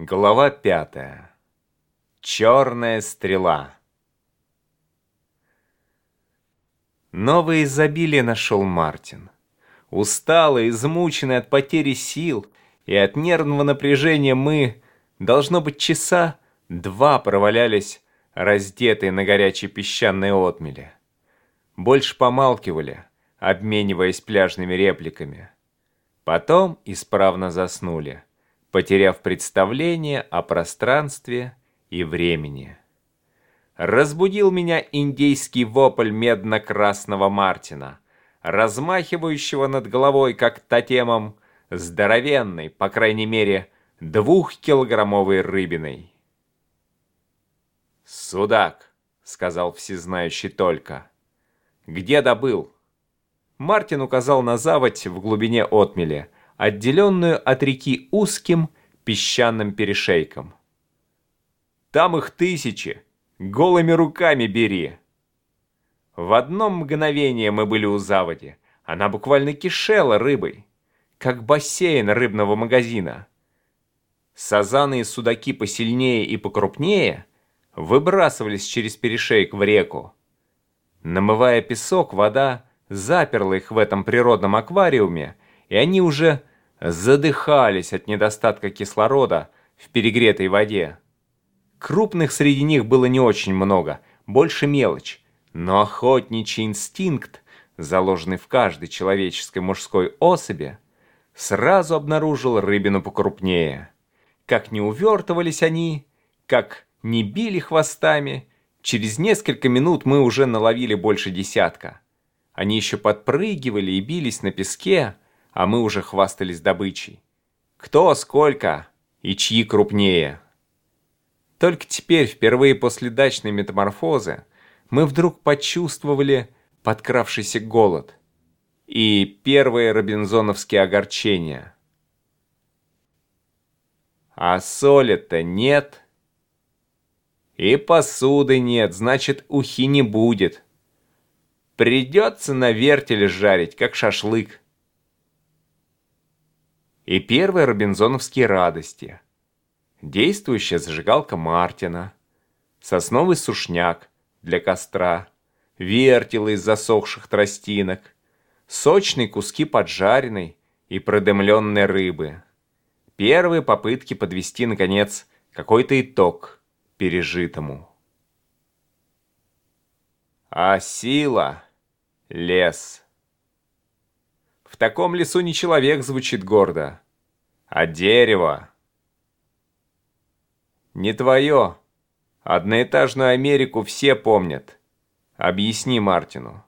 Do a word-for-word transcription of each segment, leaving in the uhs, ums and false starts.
Глава пятая. Черная стрела. Новое изобилие нашел Мартин. Усталый, измученный от потери сил и от нервного напряжения мы, должно быть, часа два провалялись, раздетые на горячей песчаной отмели. Больше помалкивали, обмениваясь пляжными репликами. Потом исправно заснули, потеряв представление о пространстве и времени. Разбудил меня индейский вопль медно-красного мартина, размахивающего над головой, как тотемом, здоровенной, по крайней мере, двухкилограммовой рыбиной. «Судак», — сказал всезнающий Толька. «Где добыл?» Мартин указал на заводь в глубине отмели, отделенную от реки узким песчаным перешейком. «Там их тысячи! Голыми руками бери!» В одно мгновение мы были у заводи. Она буквально кишела рыбой, как бассейн рыбного магазина. Сазаны и судаки посильнее и покрупнее выбрасывались через перешейк в реку. Намывая песок, вода заперла их в этом природном аквариуме, и они уже задыхались от недостатка кислорода в перегретой воде. Крупных среди них было не очень много, больше мелочь, но охотничий инстинкт, заложенный в каждой человеческой мужской особи, сразу обнаружил рыбину покрупнее. Как не увертывались они, как не били хвостами, через несколько минут мы уже наловили больше десятка. Они еще подпрыгивали и бились на песке, а мы уже хвастались добычей. Кто, сколько и чьи крупнее. Только теперь, впервые после дачной метаморфозы, мы вдруг почувствовали подкравшийся голод и первые робинзоновские огорчения. А соли-то нет. И посуды нет, значит, ухи не будет. Придется на вертеле жарить, как шашлык. И первые робинзоновские радости. Действующая зажигалка Мартина, сосновый сушняк для костра, вертелы из засохших тростинок, сочные куски поджаренной и продымленной рыбы. Первые попытки подвести, наконец, какой-то итог пережитому. А сила — лес. В таком лесу не человек звучит гордо, а дерево. Не твое. Одноэтажную Америку все помнят. Объясни Мартину.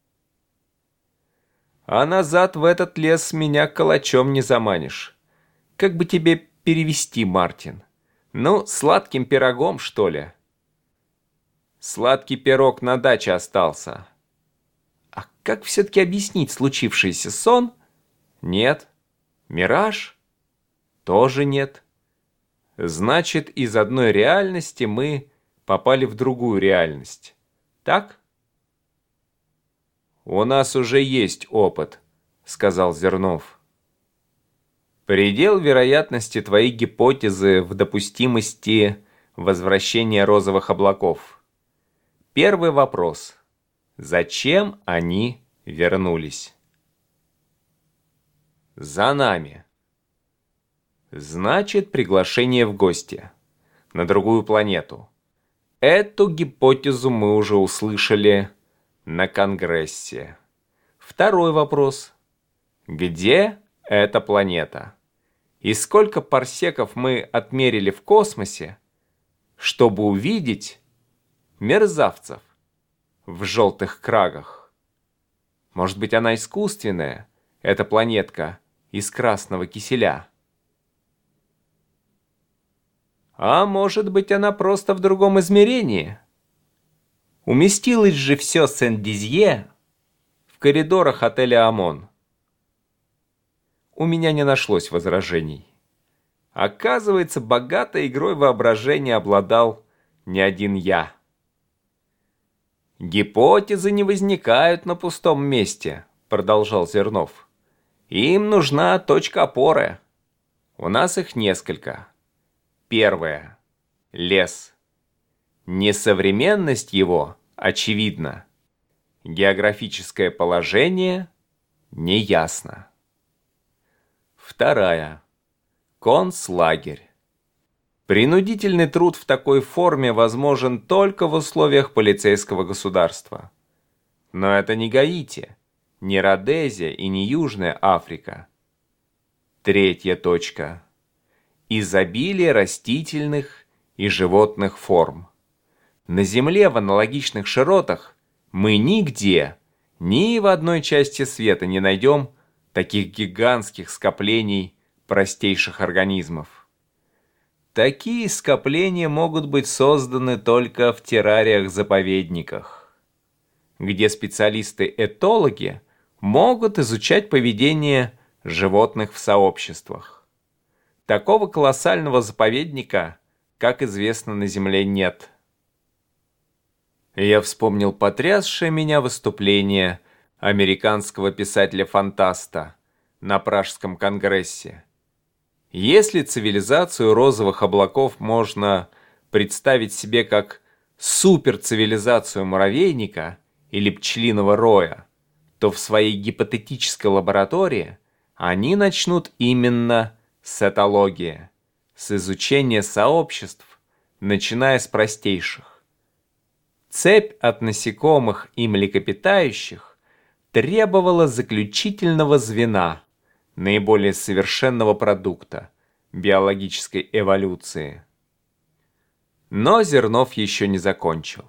А назад в этот лес меня калачом не заманишь. Как бы тебе перевести, Мартин? Ну, сладким пирогом, что ли? Сладкий пирог на даче остался. А как все-таки объяснить случившийся сон? Нет. Мираж? Тоже нет. Значит, из одной реальности мы попали в другую реальность. Так? У нас уже есть опыт, сказал Зернов. Предел вероятности твоей гипотезы в допустимости возвращения розовых облаков. Первый вопрос. Зачем они вернулись? За нами. Значит, приглашение в гости. На другую планету. Эту гипотезу мы уже услышали на Конгрессе. Второй вопрос. Где эта планета? И сколько парсеков мы отмерили в космосе, чтобы увидеть мерзавцев в желтых крагах? Может быть, она искусственная, эта планетка из красного киселя? А может быть, она просто в другом измерении? Уместилось же все Сен-Дизье в коридорах отеля «Омон». У меня не нашлось возражений. Оказывается, богатой игрой воображения обладал не один я. «Гипотезы не возникают на пустом месте», — продолжал Зернов. «Им нужна точка опоры. У нас их несколько. Первое. Лес. Несовременность его очевидна. Географическое положение неясно. Вторая. Концлагерь. Принудительный труд в такой форме возможен только в условиях полицейского государства. Но это не Гаити, не Родезия и не Южная Африка. Третья точка. Изобилие растительных и животных форм. На Земле в аналогичных широтах мы нигде, ни в одной части света не найдем таких гигантских скоплений простейших организмов. Такие скопления могут быть созданы только в террариях-заповедниках, где специалисты-этологи могут изучать поведение животных в сообществах. Такого колоссального заповедника, как известно, на Земле нет. Я вспомнил потрясшее меня выступление американского писателя-фантаста на Пражском конгрессе. Если цивилизацию розовых облаков можно представить себе как суперцивилизацию муравейника или пчелиного роя, то в своей гипотетической лаборатории они начнут именно с этологии, с изучения сообществ, начиная с простейших. Цепь от насекомых и млекопитающих требовала заключительного звена, наиболее совершенного продукта биологической эволюции. Но Зернов еще не закончил.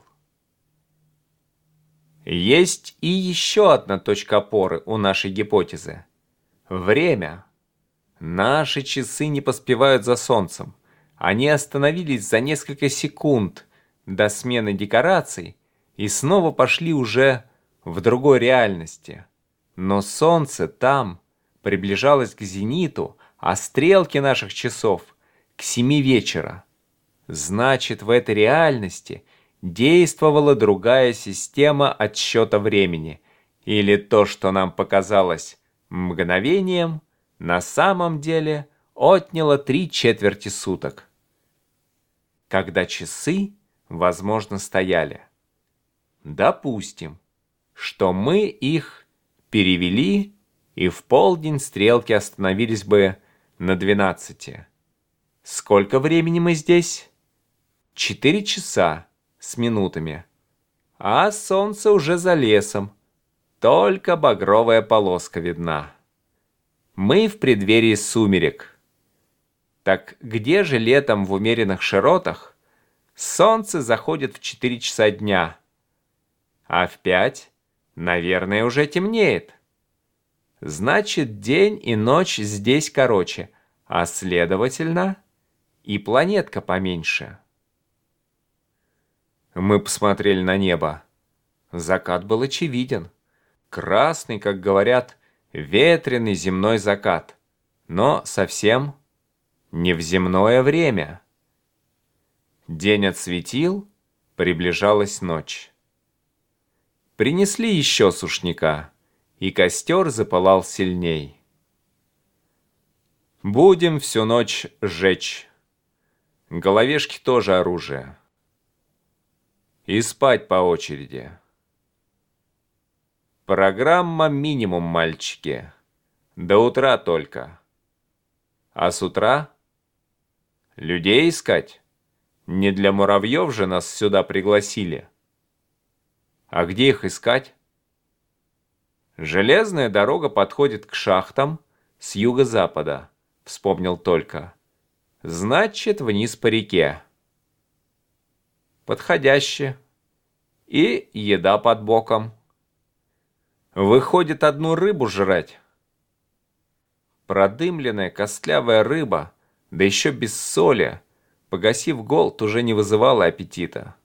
Есть и еще одна точка опоры у нашей гипотезы. Время. Наши часы не поспевают за Солнцем. Они остановились за несколько секунд до смены декораций и снова пошли уже в другой реальности. Но Солнце там приближалось к зениту, а стрелки наших часов к семи вечера. Значит, в этой реальности действовала другая система отсчета времени, или то, что нам показалось мгновением, на самом деле отняло три четверти суток, когда часы, возможно, стояли. Допустим, что мы их перевели, и в полдень стрелки остановились бы на двенадцати. Сколько времени мы здесь? Четыре часа с минутами. А солнце уже за лесом. Только багровая полоска видна. Мы в преддверии сумерек. Так где же летом в умеренных широтах солнце заходит в четыре часа дня, а в пять, наверное, уже темнеет? Значит, день и ночь здесь короче, а следовательно, и планетка поменьше. Мы посмотрели на небо. Закат был очевиден. Красный, как говорят, ветреный земной закат, но совсем не в земное время. День отсветил, приближалась ночь. Принесли еще сушняка, и костер запылал сильней. Будем всю ночь жечь. Головешки тоже оружие. И спать по очереди. Программа минимум, мальчики. До утра только. А с утра людей искать. Не для муравьев же нас сюда пригласили. А где их искать? Железная дорога подходит к шахтам с юго-запада, вспомнил Толька. Значит, вниз по реке. Подходяще. И еда под боком. Выходит, одну рыбу жрать. Продымленная костлявая рыба, да еще без соли, погасив голод, уже не вызывала аппетита.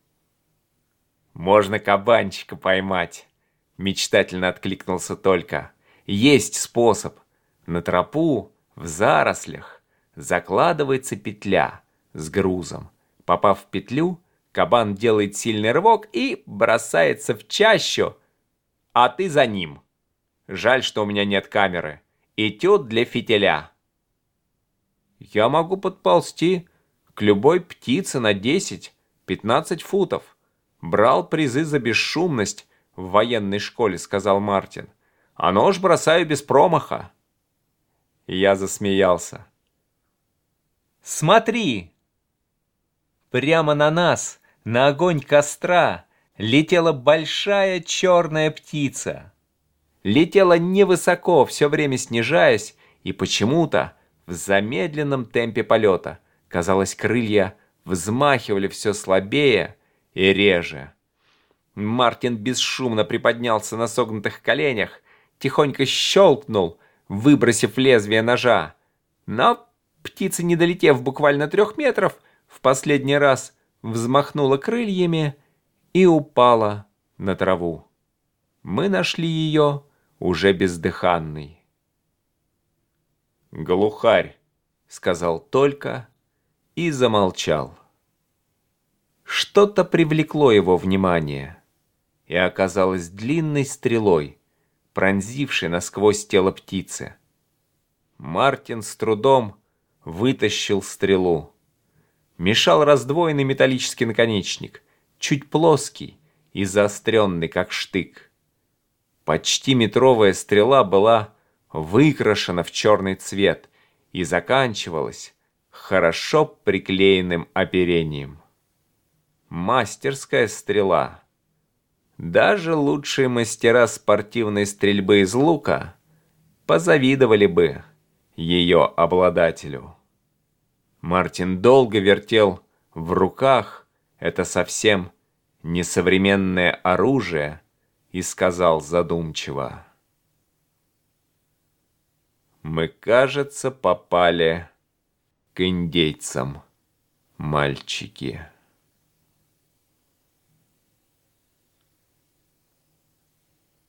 «Можно кабанчика поймать», — мечтательно откликнулся Толька. «Есть способ. На тропу, в зарослях, закладывается петля с грузом. Попав в петлю, кабан делает сильный рывок и бросается в чащу, а ты за ним. Жаль, что у меня нет камеры. Этюд для фитиля». «Я могу подползти к любой птице на десять-пятнадцать футов. Брал призы за бесшумность в военной школе», — сказал Мартин. «А нож бросаю без промаха». Я засмеялся. «Смотри!» Прямо на нас, на огонь костра, летела большая черная птица. Летела невысоко, все время снижаясь, и почему-то в замедленном темпе полета. Казалось, крылья взмахивали все слабее и реже. Мартин бесшумно приподнялся на согнутых коленях, тихонько щелкнул, выбросив лезвие ножа. Но птица, не долетев буквально трех метров, в последний раз взмахнула крыльями и упала на траву. Мы нашли ее уже бездыханной. «Глухарь», — сказал только и замолчал. Что-то привлекло его внимание и оказалось длинной стрелой, пронзившей насквозь тело птицы. Мартин с трудом вытащил стрелу. Мешал раздвоенный металлический наконечник, чуть плоский и заостренный, как штык. Почти метровая стрела была выкрашена в черный цвет и заканчивалась хорошо приклеенным оперением. Мастерская стрела. Даже лучшие мастера спортивной стрельбы из лука позавидовали бы ее обладателю. Мартин долго вертел в руках это совсем несовременное оружие и сказал задумчиво: «Мы, кажется, попали к индейцам, мальчики».